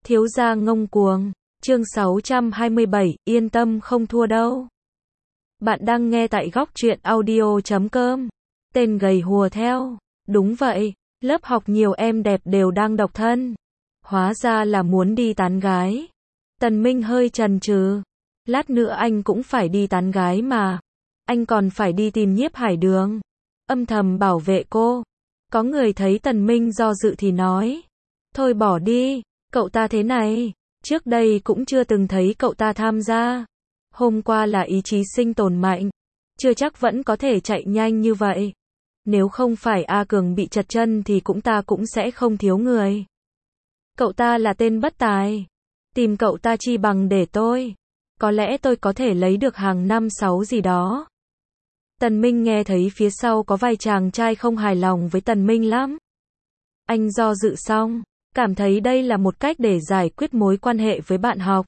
Thiếu gia ngông cuồng. Chương 627, yên tâm không thua đâu. Bạn đang nghe tại góc truyện audio.com. Tên gầy hùa theo. Đúng vậy, lớp học nhiều em đẹp đều đang độc thân. Hóa ra là muốn đi tán gái. Tần Minh hơi chần chừ. Lát nữa anh cũng phải đi tán gái mà. Anh còn phải đi tìm Nhiếp Hải Đường. Âm thầm bảo vệ cô. Có người thấy Tần Minh do dự thì nói. Thôi bỏ đi, cậu ta thế này. Trước đây cũng chưa từng thấy cậu ta tham gia. Hôm qua là ý chí sinh tồn mạnh. Chưa chắc vẫn có thể chạy nhanh như vậy. Nếu không phải A Cường bị trật chân thì ta cũng sẽ không thiếu người. Cậu ta là tên bất tài. Tìm cậu ta chi bằng để tôi. Có lẽ tôi có thể lấy được hàng 5-6 gì đó. Tần Minh nghe thấy phía sau có vài chàng trai không hài lòng với Tần Minh lắm. Anh do dự xong, cảm thấy đây là một cách để giải quyết mối quan hệ với bạn học.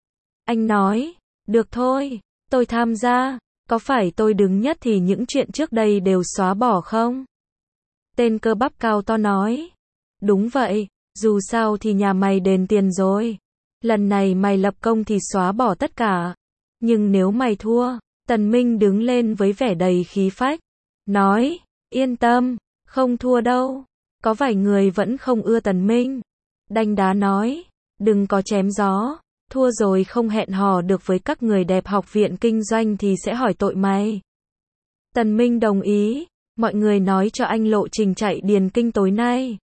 Anh nói, được thôi, tôi tham gia, có phải tôi đứng nhất thì những chuyện trước đây đều xóa bỏ không? Tên cơ bắp cao to nói, đúng vậy, dù sao thì nhà mày đền tiền rồi. Lần này mày lập công thì xóa bỏ tất cả. Nhưng nếu mày thua, Tần Minh đứng lên với vẻ đầy khí phách, nói, yên tâm, không thua đâu. Có vài người vẫn không ưa Tần Minh. Đanh đá nói, đừng có chém gió, thua rồi không hẹn hò được với các người đẹp học viện kinh doanh thì sẽ hỏi tội mày. Tần Minh đồng ý, mọi người nói cho anh lộ trình chạy điền kinh tối nay.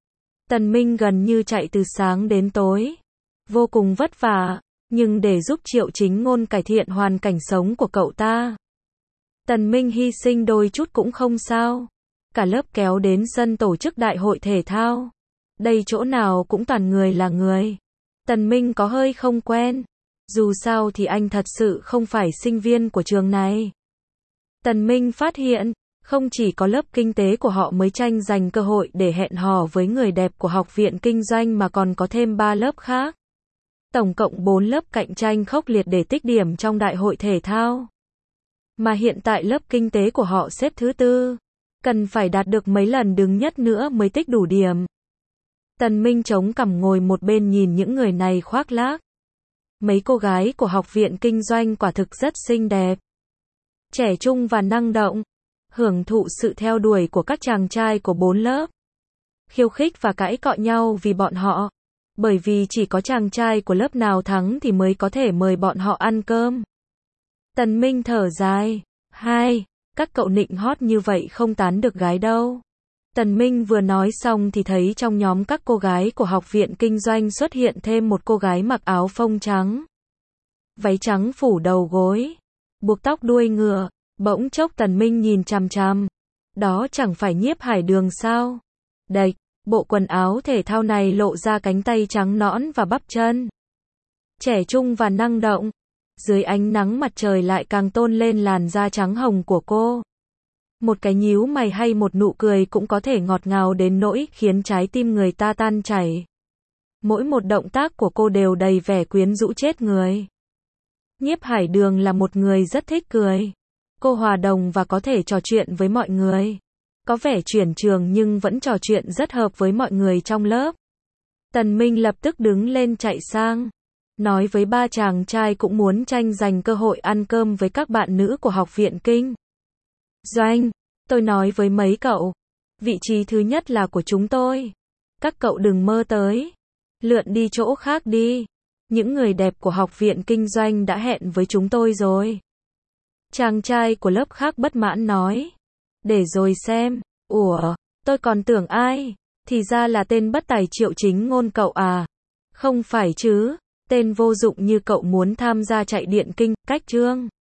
Tần Minh gần như chạy từ sáng đến tối. Vô cùng vất vả, nhưng để giúp Triệu Chính Ngôn cải thiện hoàn cảnh sống của cậu ta. Tần Minh hy sinh đôi chút cũng không sao. Cả lớp kéo đến sân tổ chức đại hội thể thao. Đây chỗ nào cũng toàn người là người. Tần Minh có hơi không quen. Dù sao thì anh thật sự không phải sinh viên của trường này. Tần Minh phát hiện, không chỉ có lớp kinh tế của họ mới tranh giành cơ hội để hẹn hò với người đẹp của học viện kinh doanh mà còn có thêm 3 lớp khác. Tổng cộng 4 lớp cạnh tranh khốc liệt để tích điểm trong đại hội thể thao. Mà hiện tại lớp kinh tế của họ xếp thứ 4. Cần phải đạt được mấy lần đứng nhất nữa mới tích đủ điểm. Tần Minh chống cằm ngồi một bên nhìn những người này khoác lác. Mấy cô gái của học viện kinh doanh quả thực rất xinh đẹp. Trẻ trung và năng động. Hưởng thụ sự theo đuổi của các chàng trai của 4 lớp. Khiêu khích và cãi cọ nhau vì bọn họ. Bởi vì chỉ có chàng trai của lớp nào thắng thì mới có thể mời bọn họ ăn cơm. Tần Minh thở dài. Các cậu nịnh hót như vậy không tán được gái đâu. Tần Minh vừa nói xong thì thấy trong nhóm các cô gái của học viện kinh doanh xuất hiện thêm một cô gái mặc áo phông trắng. Váy trắng phủ đầu gối. Buộc tóc đuôi ngựa. Bỗng chốc Tần Minh nhìn chằm chằm. Đó chẳng phải Nhiếp Hải Đường sao? Đệch, bộ quần áo thể thao này lộ ra cánh tay trắng nõn và bắp chân. Trẻ trung và năng động. Dưới ánh nắng mặt trời lại càng tôn lên làn da trắng hồng của cô. Một cái nhíu mày hay một nụ cười cũng có thể ngọt ngào đến nỗi khiến trái tim người ta tan chảy. Mỗi một động tác của cô đều đầy vẻ quyến rũ chết người. Nhiếp Hải Đường là một người rất thích cười. Cô hòa đồng và có thể trò chuyện với mọi người. Có vẻ chuyển trường nhưng vẫn trò chuyện rất hợp với mọi người trong lớp. Tần Minh lập tức đứng lên chạy sang. Nói với 3 chàng trai cũng muốn tranh giành cơ hội ăn cơm với các bạn nữ của học viện kinh doanh. Tôi nói với mấy cậu, vị trí thứ nhất là của chúng tôi. Các cậu đừng mơ tới. Lượn đi chỗ khác đi. Những người đẹp của học viện kinh doanh đã hẹn với chúng tôi rồi. Chàng trai của lớp khác bất mãn nói. Để rồi xem. Ủa, tôi còn tưởng ai? Thì ra là tên bất tài Triệu Chính Ngôn cậu à? Không phải chứ, tên vô dụng như cậu muốn tham gia chạy điện kinh, cách chương.